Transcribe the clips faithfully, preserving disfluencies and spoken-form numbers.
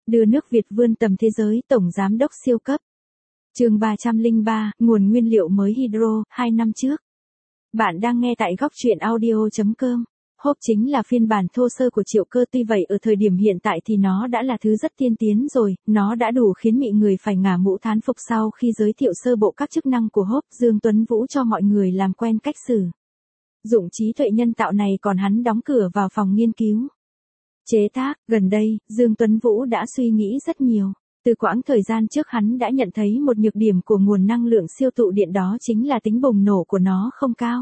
Đưa nước Việt vươn tầm thế giới, Tổng Giám đốc siêu cấp. Chương ba trăm lẻ ba, nguồn nguyên liệu mới hydro, hai năm trước. Bạn đang nghe tại góc truyện audio chấm com. Hope chính là phiên bản thô sơ của Triệu Cơ, tuy vậy ở thời điểm hiện tại thì nó đã là thứ rất tiên tiến rồi, nó đã đủ khiến mị người phải ngả mũ thán phục sau khi giới thiệu sơ bộ các chức năng của Hope Dương Tuấn Vũ cho mọi người làm quen cách sử dụng trí tuệ nhân tạo này, còn hắn đóng cửa vào phòng nghiên cứu. Chế tác, gần đây, Dương Tuấn Vũ đã suy nghĩ rất nhiều. Từ quãng thời gian trước hắn đã nhận thấy một nhược điểm của nguồn năng lượng siêu tụ điện, đó chính là tính bùng nổ của nó không cao.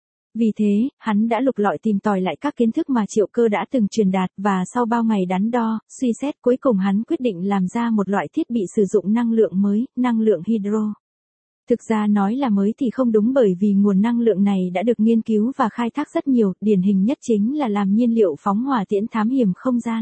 Vì thế, hắn đã lục lọi tìm tòi lại các kiến thức mà Triệu Cơ đã từng truyền đạt, và sau bao ngày đắn đo, suy xét, cuối cùng hắn quyết định làm ra một loại thiết bị sử dụng năng lượng mới, năng lượng hydro. Thực ra nói là mới thì không đúng, bởi vì nguồn năng lượng này đã được nghiên cứu và khai thác rất nhiều, điển hình nhất chính là làm nhiên liệu phóng hỏa tiễn thám hiểm không gian.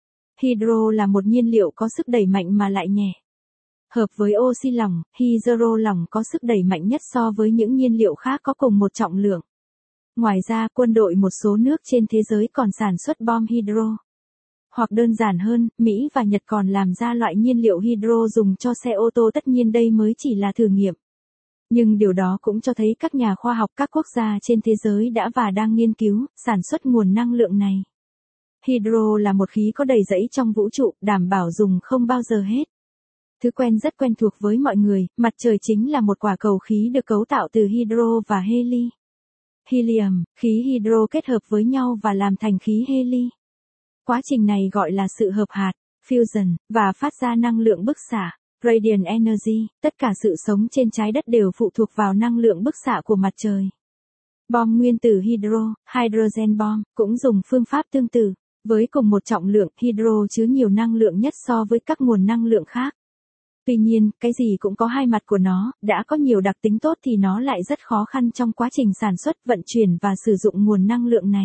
Hydro là một nhiên liệu có sức đẩy mạnh mà lại nhẹ. Hợp với oxy lỏng, hydro lỏng có sức đẩy mạnh nhất so với những nhiên liệu khác có cùng một trọng lượng. Ngoài ra, quân đội một số nước trên thế giới còn sản xuất bom hydro. Hoặc đơn giản hơn, Mỹ và Nhật còn làm ra loại nhiên liệu hydro dùng cho xe ô tô, tất nhiên đây mới chỉ là thử nghiệm. Nhưng điều đó cũng cho thấy các nhà khoa học các quốc gia trên thế giới đã và đang nghiên cứu, sản xuất nguồn năng lượng này. Hydro là một khí có đầy rẫy trong vũ trụ, đảm bảo dùng không bao giờ hết. Thứ quen rất quen thuộc với mọi người, mặt trời chính là một quả cầu khí được cấu tạo từ hydro và heli. Helium, khí hydro kết hợp với nhau và làm thành khí heli. Quá trình này gọi là sự hợp hạt, fusion, và phát ra năng lượng bức xạ, radiant energy. Tất cả sự sống trên trái đất đều phụ thuộc vào năng lượng bức xạ của mặt trời. Bom nguyên tử hydro, hydrogen bomb, cũng dùng phương pháp tương tự. Với cùng một trọng lượng, hydro chứa nhiều năng lượng nhất so với các nguồn năng lượng khác. Tuy nhiên, cái gì cũng có hai mặt của nó, đã có nhiều đặc tính tốt thì nó lại rất khó khăn trong quá trình sản xuất, vận chuyển và sử dụng nguồn năng lượng này.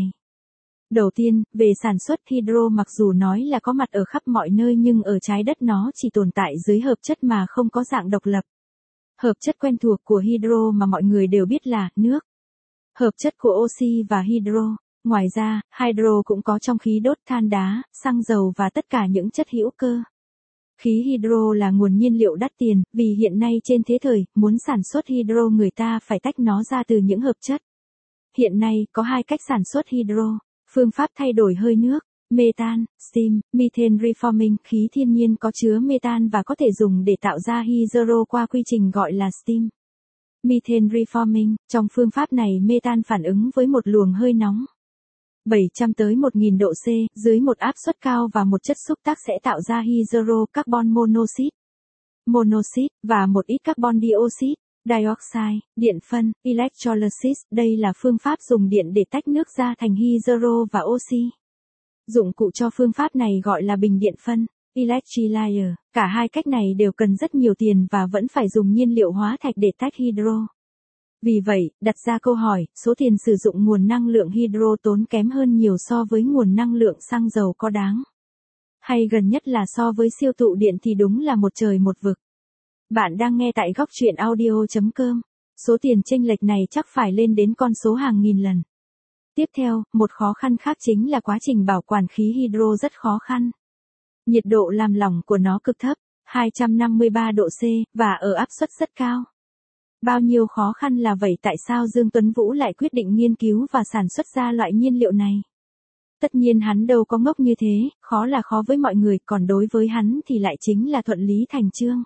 Đầu tiên, về sản xuất, hydro mặc dù nói là có mặt ở khắp mọi nơi nhưng ở trái đất nó chỉ tồn tại dưới hợp chất mà không có dạng độc lập. Hợp chất quen thuộc của hydro mà mọi người đều biết là nước. Hợp chất của oxy và hydro. Ngoài ra, hydro cũng có trong khí đốt, than đá, xăng dầu và tất cả những chất hữu cơ. Khí hydro là nguồn nhiên liệu đắt tiền, vì hiện nay trên thế thời, muốn sản xuất hydro người ta phải tách nó ra từ những hợp chất. Hiện nay, có hai cách sản xuất hydro. Phương pháp thay đổi hơi nước, metan, steam, methane reforming, khí thiên nhiên có chứa metan và có thể dùng để tạo ra hydro qua quy trình gọi là steam. Methane reforming, trong phương pháp này metan phản ứng với một luồng hơi nóng bảy trăm tới một nghìn độ C, dưới một áp suất cao và một chất xúc tác sẽ tạo ra hydro carbon monoxide, monoxide, và một ít carbon dioxide, dioxide, điện phân, electrolysis. Đây là phương pháp dùng điện để tách nước ra thành hydro và oxy. Dụng cụ cho phương pháp này gọi là bình điện phân, electrolyzer. Cả hai cách này đều cần rất nhiều tiền và vẫn phải dùng nhiên liệu hóa thạch để tách hydro. Vì vậy, đặt ra câu hỏi, số tiền sử dụng nguồn năng lượng hydro tốn kém hơn nhiều so với nguồn năng lượng xăng dầu có đáng? Hay gần nhất là so với siêu tụ điện thì đúng là một trời một vực. Bạn đang nghe tại góc truyện audio chấm com. Số tiền chênh lệch này chắc phải lên đến con số hàng nghìn lần. Tiếp theo, một khó khăn khác chính là quá trình bảo quản khí hydro rất khó khăn. Nhiệt độ làm lỏng của nó cực thấp, hai trăm năm mươi ba độ C, và ở áp suất rất cao. Bao nhiêu khó khăn là vậy, tại sao Dương Tuấn Vũ lại quyết định nghiên cứu và sản xuất ra loại nhiên liệu này? Tất nhiên hắn đâu có ngốc như thế, khó là khó với mọi người, còn đối với hắn thì lại chính là thuận lý thành chương.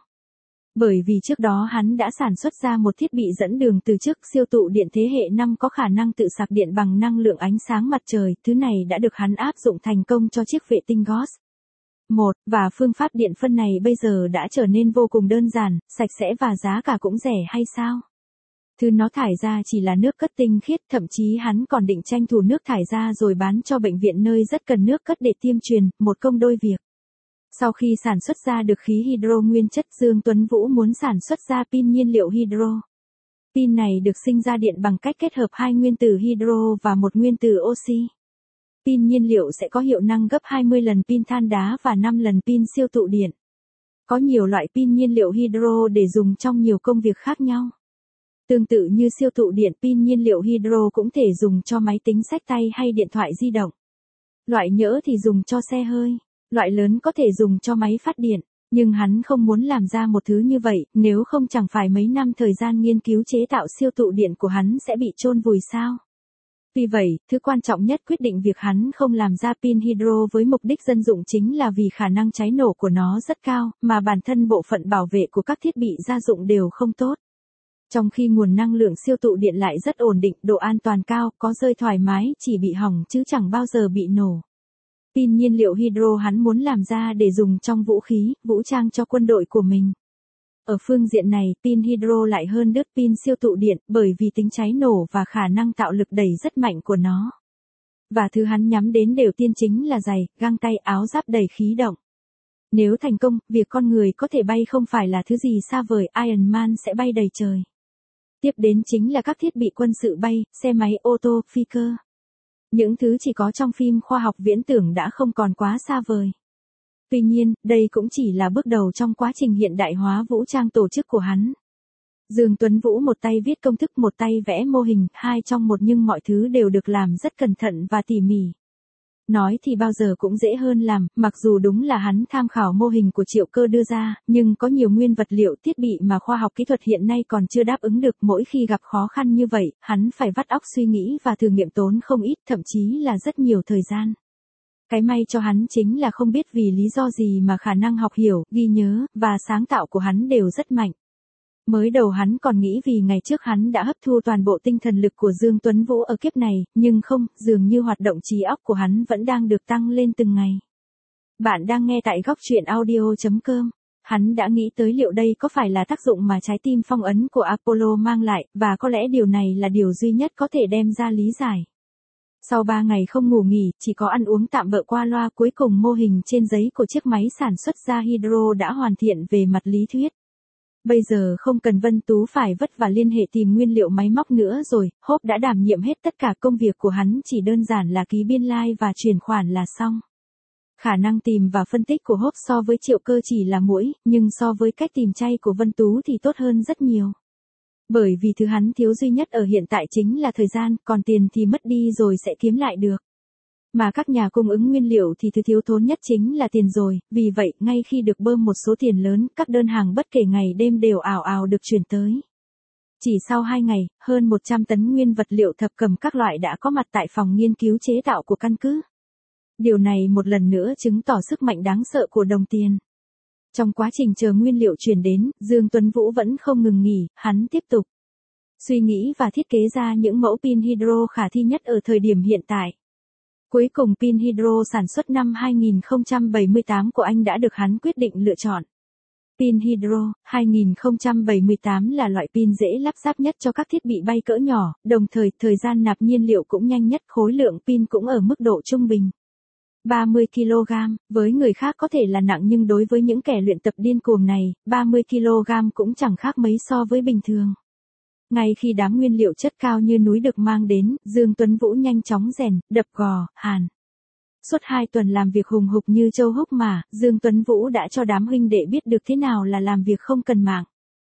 Bởi vì trước đó hắn đã sản xuất ra một thiết bị dẫn đường từ trước, siêu tụ điện thế hệ năm có khả năng tự sạc điện bằng năng lượng ánh sáng mặt trời, thứ này đã được hắn áp dụng thành công cho chiếc vệ tinh Ghost một, và phương pháp điện phân này bây giờ đã trở nên vô cùng đơn giản, sạch sẽ và giá cả cũng rẻ hay sao? Thứ nó thải ra chỉ là nước cất tinh khiết, thậm chí hắn còn định tranh thủ nước thải ra rồi bán cho bệnh viện nơi rất cần nước cất để tiêm truyền, một công đôi việc. Sau khi sản xuất ra được khí hydro nguyên chất, Dương Tuấn Vũ muốn sản xuất ra pin nhiên liệu hydro. Pin này được sinh ra điện bằng cách kết hợp hai nguyên tử hydro và một nguyên tử oxy. Pin nhiên liệu sẽ có hiệu năng gấp hai mươi lần pin than đá và năm lần pin siêu tụ điện. Có nhiều loại pin nhiên liệu hydro để dùng trong nhiều công việc khác nhau. Tương tự như siêu tụ điện, pin nhiên liệu hydro cũng thể dùng cho máy tính xách tay hay điện thoại di động. Loại nhỡ thì dùng cho xe hơi. Loại lớn có thể dùng cho máy phát điện. Nhưng hắn không muốn làm ra một thứ như vậy, nếu không chẳng phải mấy năm thời gian nghiên cứu chế tạo siêu tụ điện của hắn sẽ bị chôn vùi sao. Tuy vậy, thứ quan trọng nhất quyết định việc hắn không làm ra pin hydro với mục đích dân dụng chính là vì khả năng cháy nổ của nó rất cao, mà bản thân bộ phận bảo vệ của các thiết bị gia dụng đều không tốt. Trong khi nguồn năng lượng siêu tụ điện lại rất ổn định, độ an toàn cao, có rơi thoải mái, chỉ bị hỏng chứ chẳng bao giờ bị nổ. Pin nhiên liệu hydro hắn muốn làm ra để dùng trong vũ khí, vũ trang cho quân đội của mình. Ở phương diện này, pin hydro lại hơn đứt pin siêu tụ điện, bởi vì tính cháy nổ và khả năng tạo lực đẩy rất mạnh của nó. Và thứ hắn nhắm đến đều tiên chính là giày, găng tay, áo giáp đầy khí động. Nếu thành công, việc con người có thể bay không phải là thứ gì xa vời, Iron Man sẽ bay đầy trời. Tiếp đến chính là các thiết bị quân sự bay, xe máy, ô tô, phi cơ. Những thứ chỉ có trong phim khoa học viễn tưởng đã không còn quá xa vời. Tuy nhiên, đây cũng chỉ là bước đầu trong quá trình hiện đại hóa vũ trang tổ chức của hắn. Dương Tuấn Vũ một tay viết công thức, một tay vẽ mô hình, hai trong một, nhưng mọi thứ đều được làm rất cẩn thận và tỉ mỉ. Nói thì bao giờ cũng dễ hơn làm, mặc dù đúng là hắn tham khảo mô hình của Triệu Cơ đưa ra, nhưng có nhiều nguyên vật liệu thiết bị mà khoa học kỹ thuật hiện nay còn chưa đáp ứng được. Mỗi khi gặp khó khăn như vậy, hắn phải vắt óc suy nghĩ và thử nghiệm tốn không ít, thậm chí là rất nhiều thời gian. Cái may cho hắn chính là không biết vì lý do gì mà khả năng học hiểu, ghi nhớ, và sáng tạo của hắn đều rất mạnh. Mới đầu hắn còn nghĩ vì ngày trước hắn đã hấp thu toàn bộ tinh thần lực của Dương Tuấn Vũ ở kiếp này, nhưng không, dường như hoạt động trí óc của hắn vẫn đang được tăng lên từng ngày. Bạn đang nghe tại góc truyện audio chấm com. Hắn đã nghĩ tới liệu đây có phải là tác dụng mà trái tim phong ấn của Apollo mang lại, và có lẽ điều này là điều duy nhất có thể đem ra lý giải. Sau ba ngày không ngủ nghỉ, chỉ có ăn uống tạm bợ qua loa, cuối cùng mô hình trên giấy của chiếc máy sản xuất ra hydro đã hoàn thiện về mặt lý thuyết. Bây giờ không cần Vân Tú phải vất vả liên hệ tìm nguyên liệu máy móc nữa rồi, Hope đã đảm nhiệm hết tất cả công việc của hắn, chỉ đơn giản là ký biên lai và chuyển khoản là xong. Khả năng tìm và phân tích của Hope so với Triệu Cơ chỉ là muỗi, nhưng so với cách tìm chay của Vân Tú thì tốt hơn rất nhiều. Bởi vì thứ hắn thiếu duy nhất ở hiện tại chính là thời gian, còn tiền thì mất đi rồi sẽ kiếm lại được. Mà các nhà cung ứng nguyên liệu thì thứ thiếu thốn nhất chính là tiền rồi, vì vậy, ngay khi được bơm một số tiền lớn, các đơn hàng bất kể ngày đêm đều ào ào được chuyển tới. Chỉ sau hai ngày, hơn một trăm tấn nguyên vật liệu thập cẩm các loại đã có mặt tại phòng nghiên cứu chế tạo của căn cứ. Điều này một lần nữa chứng tỏ sức mạnh đáng sợ của đồng tiền. Trong quá trình chờ nguyên liệu chuyển đến, Dương Tuấn Vũ vẫn không ngừng nghỉ, hắn tiếp tục suy nghĩ và thiết kế ra những mẫu pin hydro khả thi nhất ở thời điểm hiện tại. Cuối cùng pin hydro sản xuất năm hai nghìn không trăm bảy mươi tám của anh đã được hắn quyết định lựa chọn. Pin hydro hai nghìn không trăm bảy mươi tám là loại pin dễ lắp ráp nhất cho các thiết bị bay cỡ nhỏ, đồng thời thời gian nạp nhiên liệu cũng nhanh nhất, khối lượng pin cũng ở mức độ trung bình. ba mươi ki lô gam, với người khác có thể là nặng nhưng đối với những kẻ luyện tập điên cuồng này, ba mươi ki lô gam cũng chẳng khác mấy so với bình thường. Ngay khi đám nguyên liệu chất cao như núi được mang đến, Dương Tuấn Vũ nhanh chóng rèn, đập gò, hàn. Suốt hai tuần làm việc hùng hục như trâu húc mà, Dương Tuấn Vũ đã cho đám huynh đệ biết được thế nào là làm việc không cần mạng.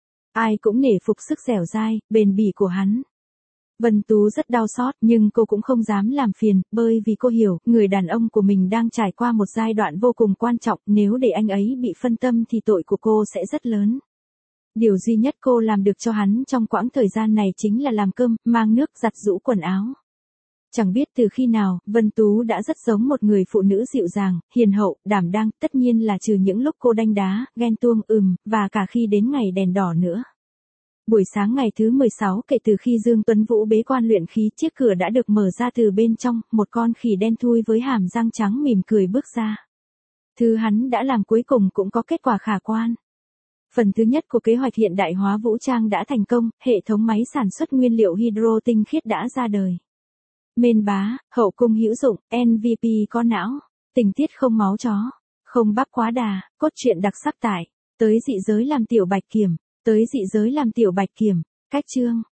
Ai cũng nể phục sức dẻo dai, bền bỉ của hắn. Vân Tú rất đau xót, nhưng cô cũng không dám làm phiền, bởi vì cô hiểu, người đàn ông của mình đang trải qua một giai đoạn vô cùng quan trọng, nếu để anh ấy bị phân tâm thì tội của cô sẽ rất lớn. Điều duy nhất cô làm được cho hắn trong quãng thời gian này chính là làm cơm, mang nước, giặt giũ quần áo. Chẳng biết từ khi nào, Vân Tú đã rất giống một người phụ nữ dịu dàng, hiền hậu, đảm đang, tất nhiên là trừ những lúc cô đanh đá, ghen tuông, ừm, và cả khi đến ngày đèn đỏ nữa. Buổi sáng ngày thứ mười sáu kể từ khi Dương Tuấn Vũ bế quan luyện khí, chiếc cửa đã được mở ra từ bên trong, một con khỉ đen thui với hàm răng trắng mỉm cười bước ra. Thứ hắn đã làm cuối cùng cũng có kết quả khả quan. Phần thứ nhất của kế hoạch hiện đại hóa vũ trang đã thành công, hệ thống máy sản xuất nguyên liệu hydro tinh khiết đã ra đời. Mên bá, hậu cung hữu dụng, em vê pê có não, tình tiết không máu chó, không bắp quá đà, cốt truyện đặc sắc tại, tới dị giới làm tiểu bạch kiểm, tới dị giới làm tiểu bạch kiểm, cách chương.